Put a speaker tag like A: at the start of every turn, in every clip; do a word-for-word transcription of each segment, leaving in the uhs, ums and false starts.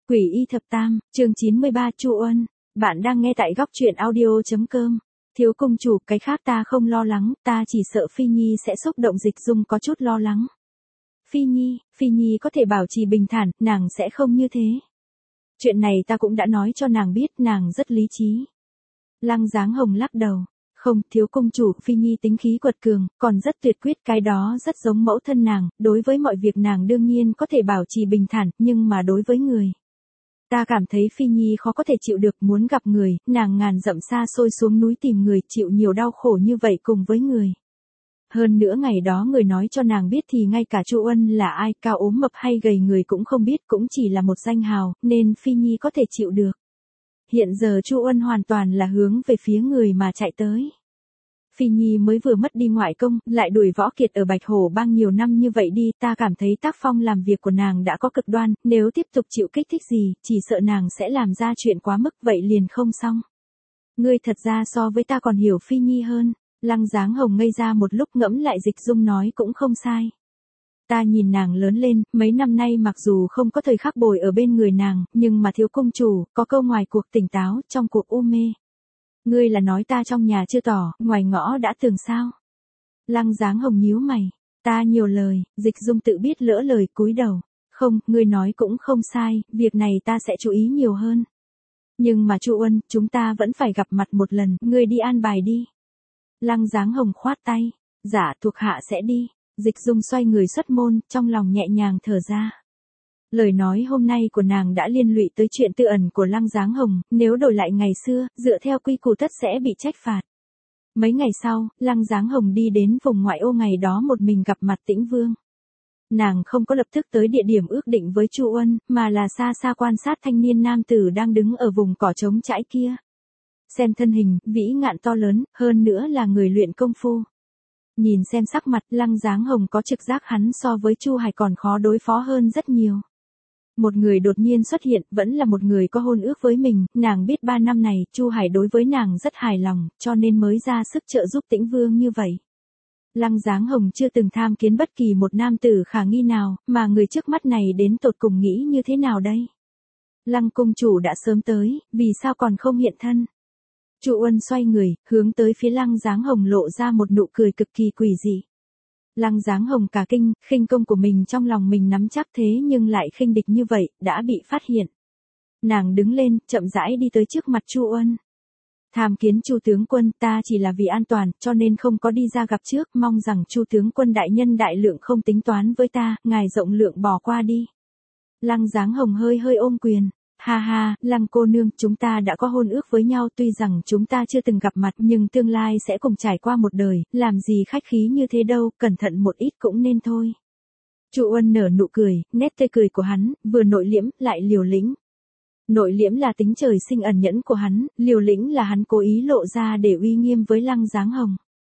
A: Quỷ y thập tam, chương chín mươi ba Chu Uân. Bạn đang nghe tại góc truyện audio.com. Thiếu công chủ, cái khác ta không lo lắng, ta chỉ sợ Phi Nhi sẽ xúc động. Dịch Dung có chút lo lắng. Phi Nhi, Phi Nhi có thể bảo trì bình thản, nàng sẽ không như thế. Chuyện này ta cũng đã nói cho nàng biết, nàng rất lý trí. Lăng Giáng Hồng lắc đầu. Không, thiếu công chủ, Phi Nhi tính khí quật cường, còn rất tuyệt quyết, cái đó rất giống mẫu thân nàng, đối với mọi việc nàng đương nhiên có thể bảo trì bình thản, nhưng mà đối với người. Ta cảm thấy Phi Nhi khó có thể chịu được, muốn gặp người, nàng ngàn dặm xa xôi xuống núi tìm người, chịu nhiều đau khổ như vậy cùng với người. Hơn nữa ngày đó người nói cho nàng biết thì ngay cả Chu Uân là ai, cao ốm mập hay gầy người cũng không biết, cũng chỉ là một danh hào, nên Phi Nhi có thể chịu được. Hiện giờ Chu Uân hoàn toàn là hướng về phía người mà chạy tới. Phi Nhi mới vừa mất đi ngoại công, lại đuổi Võ Kiệt ở Bạch Hổ Bang nhiều năm như vậy đi, ta cảm thấy tác phong làm việc của nàng đã có cực đoan, nếu tiếp tục chịu kích thích gì, chỉ sợ nàng sẽ làm ra chuyện quá mức, vậy liền không xong. Ngươi thật ra so với ta còn hiểu Phi Nhi hơn. Lăng Giáng Hồng ngây ra một lúc, ngẫm lại Dịch Dung nói cũng không sai. Ta nhìn nàng lớn lên, mấy năm nay mặc dù không có thời khắc bồi ở bên người nàng, nhưng mà thiếu công chủ, có câu ngoài cuộc tỉnh táo, trong cuộc u mê. Ngươi là nói ta trong nhà chưa tỏ, ngoài ngõ đã tường sao? Lăng Giáng Hồng nhíu mày. Ta nhiều lời, Dịch Dung tự biết lỡ lời, cúi đầu. Không, ngươi nói cũng không sai, việc này ta sẽ chú ý nhiều hơn. Nhưng mà Chu Uân, chúng ta vẫn phải gặp mặt một lần, ngươi đi an bài đi. Lăng Giáng Hồng khoát tay. Dạ, thuộc hạ sẽ đi. Dịch Dung xoay người xuất môn, trong lòng nhẹ nhàng thở ra. Lời nói hôm nay của nàng đã liên lụy tới chuyện tư ẩn của Lăng Giáng Hồng, nếu đổi lại ngày xưa, dựa theo quy củ tất sẽ bị trách phạt. Mấy ngày sau, Lăng Giáng Hồng đi đến vùng ngoại ô, ngày đó một mình gặp mặt Tĩnh Vương. Nàng không có lập tức tới địa điểm ước định với Chu Uân, mà là xa xa quan sát thanh niên nam tử đang đứng ở vùng cỏ trống trải kia. Xem thân hình, vĩ ngạn to lớn, hơn nữa là người luyện công phu. Nhìn xem sắc mặt, Lăng Giáng Hồng có trực giác hắn so với Chu Hải còn khó đối phó hơn rất nhiều. Một người đột nhiên xuất hiện, vẫn là một người có hôn ước với mình, nàng biết ba năm này, Chu Hải đối với nàng rất hài lòng, cho nên mới ra sức trợ giúp Tĩnh Vương như vậy. Lăng Giáng Hồng chưa từng tham kiến bất kỳ một nam tử khả nghi nào, mà người trước mắt này đến tột cùng nghĩ như thế nào đây? Lăng công chủ đã sớm tới, vì sao còn không hiện thân? Chu Uân xoay người, hướng tới phía Lăng Giáng Hồng lộ ra một nụ cười cực kỳ quỷ dị. Lăng Giáng Hồng cả kinh, khinh công của mình trong lòng mình nắm chắc thế nhưng lại khinh địch như vậy, đã bị phát hiện. Nàng đứng lên, chậm rãi đi tới trước mặt Chu Uân. Tham kiến Chu tướng quân, ta chỉ là vì an toàn, cho nên không có đi ra gặp trước, mong rằng Chu tướng quân đại nhân đại lượng không tính toán với ta, ngài rộng lượng bỏ qua đi. Lăng Giáng Hồng hơi hơi ôm quyền. Ha ha, Lăng cô nương, chúng ta đã có hôn ước với nhau, tuy rằng chúng ta chưa từng gặp mặt nhưng tương lai sẽ cùng trải qua một đời, làm gì khách khí như thế đâu, cẩn thận một ít cũng nên thôi. Chu Uân nở nụ cười, nét tươi cười của hắn, vừa nội liễm, lại liều lĩnh. Nội liễm là tính trời sinh ẩn nhẫn của hắn, liều lĩnh là hắn cố ý lộ ra để uy nghiêm với Lăng Giáng Hồng.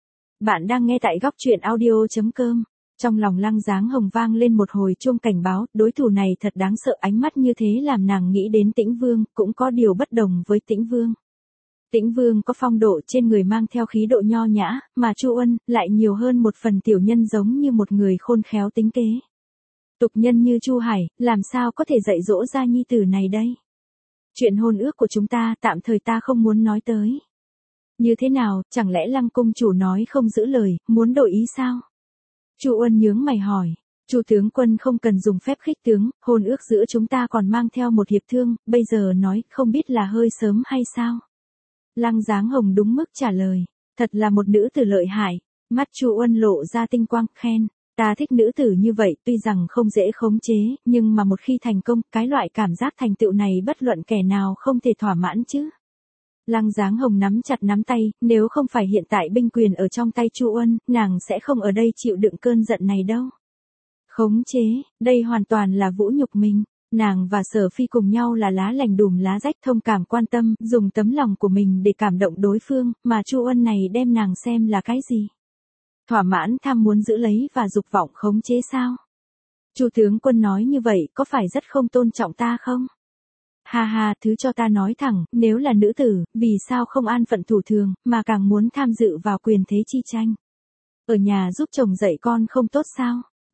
A: Bạn đang nghe tại góc truyện audio.com. Trong lòng Lăng Giáng Hồng vang lên một hồi chuông cảnh báo, đối thủ này thật đáng sợ, ánh mắt như thế làm nàng nghĩ đến Tĩnh Vương, cũng có điều bất đồng với Tĩnh Vương. Tĩnh Vương có phong độ trên người, mang theo khí độ nho nhã, mà Chu Uân lại nhiều hơn một phần tiểu nhân, giống như một người khôn khéo tính kế. Tục nhân như Chu Hải, làm sao có thể dạy dỗ ra nhi tử này đây? Chuyện hôn ước của chúng ta, tạm thời ta không muốn nói tới. Như thế nào, chẳng lẽ Lăng công chủ nói không giữ lời, muốn đổi ý sao? Chu Uân nhướng mày hỏi. Chu tướng quân không cần dùng phép khích tướng, hôn ước giữa chúng ta còn mang theo một hiệp thương, bây giờ nói không biết là hơi sớm hay sao? Lăng Giáng Hồng đúng mức trả lời. Thật là một nữ tử lợi hại. Mắt Chu Uân lộ ra tinh quang, khen. Ta thích nữ tử như vậy, tuy rằng không dễ khống chế, nhưng mà một khi thành công, cái loại cảm giác thành tựu này bất luận kẻ nào không thể thỏa mãn chứ. Lăng Giáng Hồng nắm chặt nắm tay, nếu không phải hiện tại binh quyền ở trong tay Chu Uân, nàng sẽ không ở đây chịu đựng cơn giận này đâu. Khống chế, đây hoàn toàn là vũ nhục mình. Nàng và Sở Phi cùng nhau là lá lành đùm lá rách, thông cảm quan tâm, dùng tấm lòng của mình để cảm động đối phương, mà Chu Uân này đem nàng xem là cái gì? Thỏa mãn tham muốn giữ lấy và dục vọng khống chế sao? Chu tướng quân nói như vậy có phải rất không tôn trọng ta không? Ha ha, thứ cho ta nói thẳng, nếu là nữ tử, vì sao không an phận thủ thường, mà càng muốn tham dự vào quyền thế chi tranh? Ở nhà giúp chồng dạy con không tốt sao?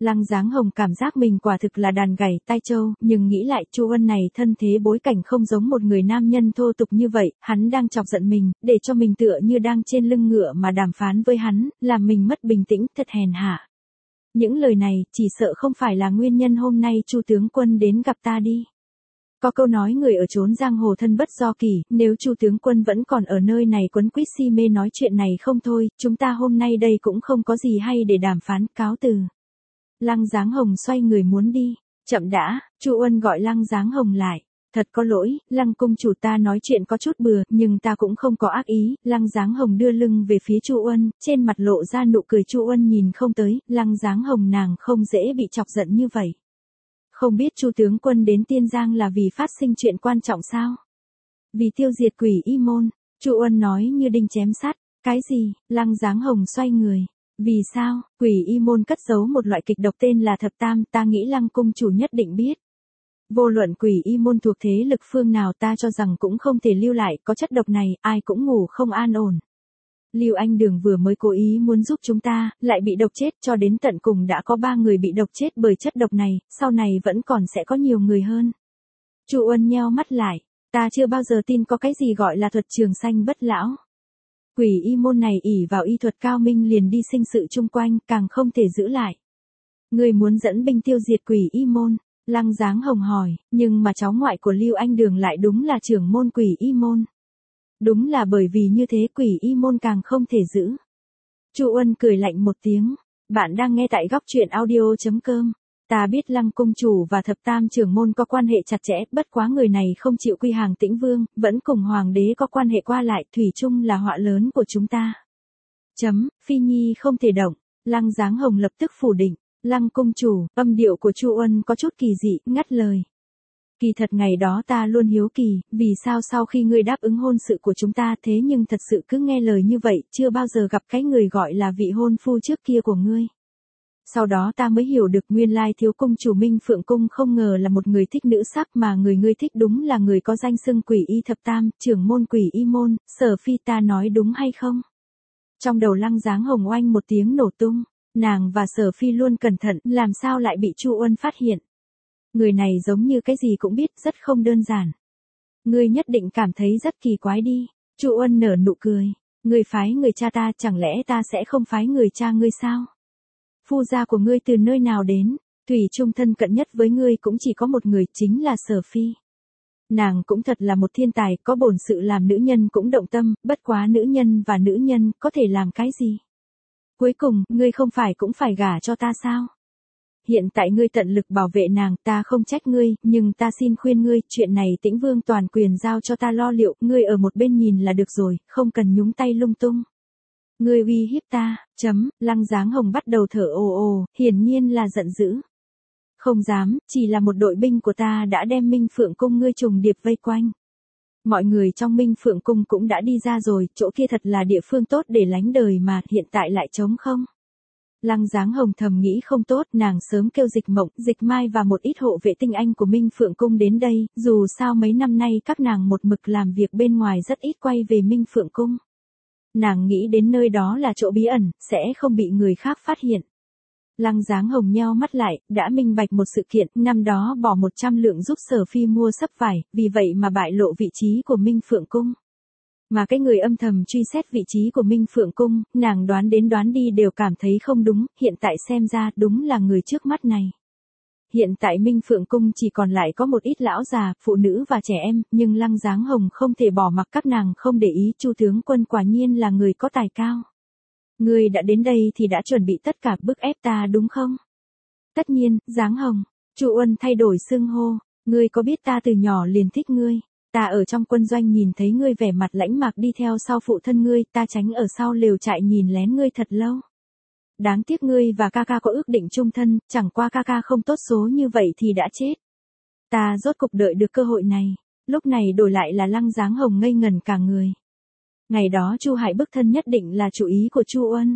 A: Lăng Giáng Hồng cảm giác mình quả thực là đàn gảy tai trâu, nhưng nghĩ lại Chu Ân này thân thế bối cảnh không giống một người nam nhân thô tục như vậy, hắn đang chọc giận mình, để cho mình tựa như đang trên lưng ngựa mà đàm phán với hắn, làm mình mất bình tĩnh, thật hèn hạ. Những lời này, chỉ sợ không phải là nguyên nhân hôm nay Chu tướng quân đến gặp ta đi. Có câu nói người ở chốn giang hồ thân bất do kỳ, nếu Chu tướng quân vẫn còn ở nơi này quấn quýt si mê nói chuyện này không thôi, chúng ta hôm nay đây cũng không có gì hay để đàm phán, cáo từ. Lăng Giáng Hồng xoay người muốn đi. Chậm đã, Chu Ân gọi Lăng Giáng Hồng lại. Thật có lỗi, Lăng cung chủ, ta nói chuyện có chút bừa, nhưng ta cũng không có ác ý. Lăng Giáng Hồng đưa lưng về phía Chu Ân, trên mặt lộ ra nụ cười. Chu Ân nhìn không tới, Lăng Giáng Hồng nàng không dễ bị chọc giận như vậy. Không biết Chu tướng quân đến Tiên Giang là vì phát sinh chuyện quan trọng sao? Vì tiêu diệt Quỷ Y môn, Chu Ân nói như đinh chém sắt. Cái gì? Lăng Giáng Hồng xoay người. Vì sao? Quỷ Y môn cất giấu một loại kịch độc tên là thập tam, ta nghĩ Lăng cung chủ nhất định biết. Vô luận Quỷ Y môn thuộc thế lực phương nào, ta cho rằng cũng không thể lưu lại, có chất độc này, ai cũng ngủ không an ổn. Lưu Anh Đường vừa mới cố ý muốn giúp chúng ta, lại bị độc chết, cho đến tận cùng đã có ba người bị độc chết bởi chất độc này, sau này vẫn còn sẽ có nhiều người hơn. Chu Ân nheo mắt lại, ta chưa bao giờ tin có cái gì gọi là thuật trường sanh bất lão. Quỷ Y môn này ỷ vào y thuật cao minh liền đi sinh sự chung quanh, càng không thể giữ lại. Người muốn dẫn binh tiêu diệt Quỷ Y môn? Lăng Giáng Hồng hỏi, nhưng mà cháu ngoại của Lưu Anh Đường lại đúng là trưởng môn Quỷ Y môn. Đúng là bởi vì như thế Quỷ Y môn càng không thể giữ. Chu Ân cười lạnh một tiếng, bạn đang nghe tại góc truyện audio chấm com. Ta biết Lăng cung chủ và thập tam trưởng môn có quan hệ chặt chẽ, bất quá người này không chịu quy hàng Tĩnh Vương, vẫn cùng hoàng đế có quan hệ qua lại, thủy chung là họa lớn của chúng ta. Chấm, Phi Nhi không thể động. Lăng Giáng Hồng lập tức phủ định. Lăng cung chủ, âm điệu của Chu Ân có chút kỳ dị, ngắt lời. Kỳ thật ngày đó ta luôn hiếu kỳ, vì sao sau khi ngươi đáp ứng hôn sự của chúng ta thế nhưng thật sự cứ nghe lời như vậy, chưa bao giờ gặp cái người gọi là vị hôn phu trước kia của ngươi. Sau đó ta mới hiểu được nguyên lai thiếu cung chủ Minh Phượng Cung không ngờ là một người thích nữ sắc, mà người ngươi thích đúng là người có danh xưng Quỷ Y thập tam, trưởng môn Quỷ Y môn. Sở Phi, ta nói đúng hay không? Trong đầu Lăng Giáng Hồng oanh một tiếng nổ tung, nàng và Sở Phi luôn cẩn thận, làm sao lại bị Chu Ân phát hiện? Người này giống như cái gì cũng biết, rất không đơn giản. Ngươi nhất định cảm thấy rất kỳ quái đi. Chu Ân nở nụ cười. Ngươi phái người cha ta, chẳng lẽ ta sẽ không phái người cha ngươi sao? Phu gia của ngươi từ nơi nào đến? Thủy chung thân cận nhất với ngươi cũng chỉ có một người, chính là Sở Phi. Nàng cũng thật là một thiên tài, có bổn sự làm nữ nhân cũng động tâm, bất quá nữ nhân và nữ nhân có thể làm cái gì? Cuối cùng, ngươi không phải cũng phải gả cho ta sao? Hiện tại ngươi tận lực bảo vệ nàng, ta không trách ngươi, nhưng ta xin khuyên ngươi, chuyện này Tĩnh Vương toàn quyền giao cho ta lo liệu, ngươi ở một bên nhìn là được rồi, không cần nhúng tay lung tung. Ngươi uy hiếp ta, chấm, Lăng Giáng Hồng bắt đầu thở ồ ồ, hiển nhiên là giận dữ. Không dám, chỉ là một đội binh của ta đã đem Minh Phượng Cung ngươi trùng điệp vây quanh. Mọi người trong Minh Phượng Cung cũng đã đi ra rồi, chỗ kia thật là địa phương tốt để lánh đời mà, hiện tại lại trống không. Lăng Giáng Hồng thầm nghĩ không tốt, nàng sớm kêu Dịch Mộng, Dịch Mai và một ít hộ vệ tinh anh của Minh Phượng Cung đến đây, dù sao mấy năm nay các nàng một mực làm việc bên ngoài rất ít quay về Minh Phượng Cung. Nàng nghĩ đến nơi đó là chỗ bí ẩn, sẽ không bị người khác phát hiện. Lăng Giáng Hồng nheo mắt lại, đã minh bạch một sự kiện, năm đó bỏ một trăm lượng giúp Sở Phi mua sấp vải, vì vậy mà bại lộ vị trí của Minh Phượng Cung. Mà cái người âm thầm truy xét vị trí của Minh Phượng Cung, nàng đoán đến đoán đi đều cảm thấy không đúng, hiện tại xem ra đúng là người trước mắt này. Hiện tại Minh Phượng Cung chỉ còn lại có một ít lão già, phụ nữ và trẻ em, nhưng Lăng Giáng Hồng không thể bỏ mặc các nàng không để ý. Chu tướng quân quả nhiên là người có tài cao. Ngươi đã đến đây thì đã chuẩn bị tất cả bức ép ta đúng không? Tất nhiên, Giáng Hồng. Chu Ân thay đổi xưng hô. Ngươi có biết ta từ nhỏ liền thích ngươi? Ta ở trong quân doanh nhìn thấy ngươi vẻ mặt lãnh mạc đi theo sau phụ thân ngươi, ta tránh ở sau lều trại nhìn lén ngươi thật lâu. Đáng tiếc ngươi và ca ca có ước định chung thân, chẳng qua ca ca không tốt số như vậy thì đã chết. Ta rốt cục đợi được cơ hội này. Lúc này đổi lại là Lăng Giáng Hồng ngây ngần cả người. Ngày đó Chu Hải bức thân nhất định là chủ ý của Chu Ân.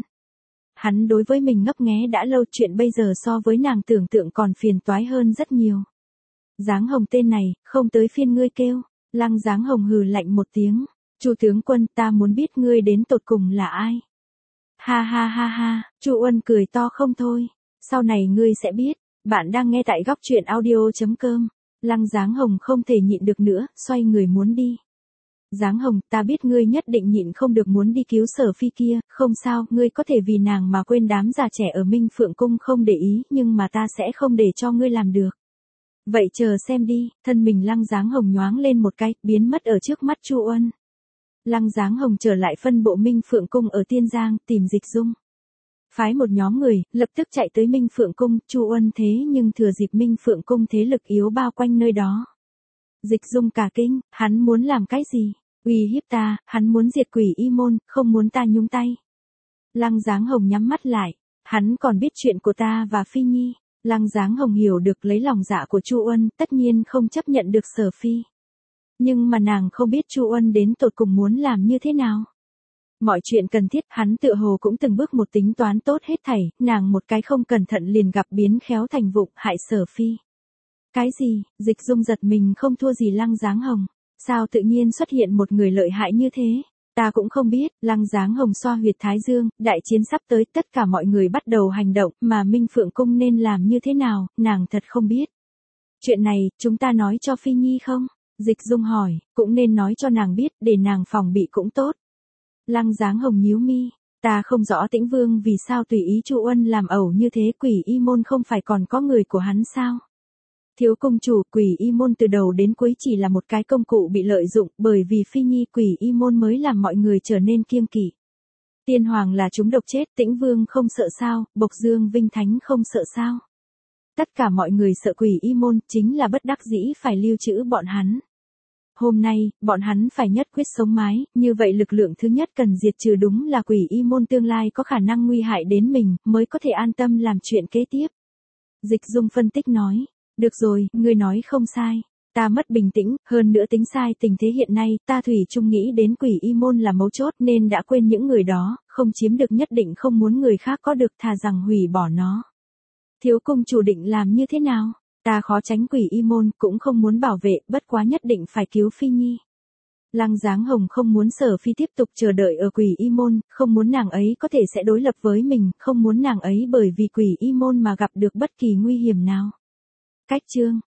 A: Hắn đối với mình ngấp nghé đã lâu, chuyện bây giờ so với nàng tưởng tượng còn phiền toái hơn rất nhiều. Giáng Hồng tên này, không tới phiên ngươi kêu. Lăng Giáng Hồng hừ lạnh một tiếng. Chu tướng quân, ta muốn biết ngươi đến tột cùng là ai. Ha ha ha ha, Chu Ân cười to không thôi. Sau này ngươi sẽ biết. Bạn đang nghe tại góc truyện audio.com. Lăng Giáng Hồng không thể nhịn được nữa, xoay người muốn đi. Giáng Hồng, ta biết ngươi nhất định nhịn không được muốn đi cứu Sở Phi kia, không sao, ngươi có thể vì nàng mà quên đám già trẻ ở Minh Phượng Cung không để ý, nhưng mà ta sẽ không để cho ngươi làm được. Vậy chờ xem đi, thân mình Lăng Giáng Hồng nhoáng lên một cái, biến mất ở trước mắt Chu Uân. Lăng Giáng Hồng trở lại phân bộ Minh Phượng Cung ở Tiên Giang, tìm Dịch Dung. Phái một nhóm người, lập tức chạy tới Minh Phượng Cung, Chu Uân thế nhưng thừa dịp Minh Phượng Cung thế lực yếu bao quanh nơi đó. Dịch Dung cả kinh, hắn muốn làm cái gì? Uy hiếp ta, hắn muốn diệt Quỷ Y môn, không muốn ta nhúng tay. Lăng Giáng Hồng nhắm mắt lại, hắn còn biết chuyện của ta và Phi Nhi. Lăng Giáng Hồng hiểu được lấy lòng dạ của Chu Uân, tất nhiên không chấp nhận được Sở Phi. Nhưng mà nàng không biết Chu Uân đến tột cùng muốn làm như thế nào. Mọi chuyện cần thiết, hắn tựa hồ cũng từng bước một tính toán tốt hết thảy, nàng một cái không cẩn thận liền gặp biến khéo thành vụng, hại Sở Phi. Cái gì? Dịch Dung giật mình không thua gì Lăng Giáng Hồng. Sao tự nhiên xuất hiện một người lợi hại như thế? Ta cũng không biết. Lăng Giáng Hồng xoa huyệt thái dương, đại chiến sắp tới, tất cả mọi người bắt đầu hành động, mà Minh Phượng Cung nên làm như thế nào, nàng thật không biết. Chuyện này, chúng ta nói cho Phi Nhi không? Dịch Dung hỏi, cũng nên nói cho nàng biết, để nàng phòng bị cũng tốt. Lăng Giáng Hồng nhíu mi, ta không rõ Tĩnh Vương vì sao tùy ý Chu Uân làm ẩu như thế, Quỷ Y môn không phải còn có người của hắn sao? Thiếu công chủ, Quỷ Y môn từ đầu đến cuối chỉ là một cái công cụ bị lợi dụng, bởi vì Phi Nhi Quỷ Y môn mới làm mọi người trở nên kiêng kỵ. Tiên hoàng là chúng độc chết, Tĩnh Vương không sợ sao, Bộc Dương Vinh Thánh không sợ sao? Tất cả mọi người sợ Quỷ Y môn, chính là bất đắc dĩ phải lưu trữ bọn hắn. Hôm nay, bọn hắn phải nhất quyết sống mái, như vậy lực lượng thứ nhất cần diệt trừ đúng là Quỷ Y môn tương lai có khả năng nguy hại đến mình, mới có thể an tâm làm chuyện kế tiếp. Dịch Dung phân tích nói, được rồi, ngươi nói không sai. Ta mất bình tĩnh, hơn nữa tính sai tình thế hiện nay, ta thủy chung nghĩ đến Quỷ Y môn là mấu chốt nên đã quên những người đó, không chiếm được nhất định không muốn người khác có được, thà rằng hủy bỏ nó. Thiếu cung chủ định làm như thế nào? Ta khó tránh Quỷ Y môn, cũng không muốn bảo vệ, bất quá nhất định phải cứu Phi Nhi. Lăng Giáng Hồng không muốn Sở Phi tiếp tục chờ đợi ở Quỷ Y môn, không muốn nàng ấy có thể sẽ đối lập với mình, không muốn nàng ấy bởi vì Quỷ Y môn mà gặp được bất kỳ nguy hiểm nào. Cách chương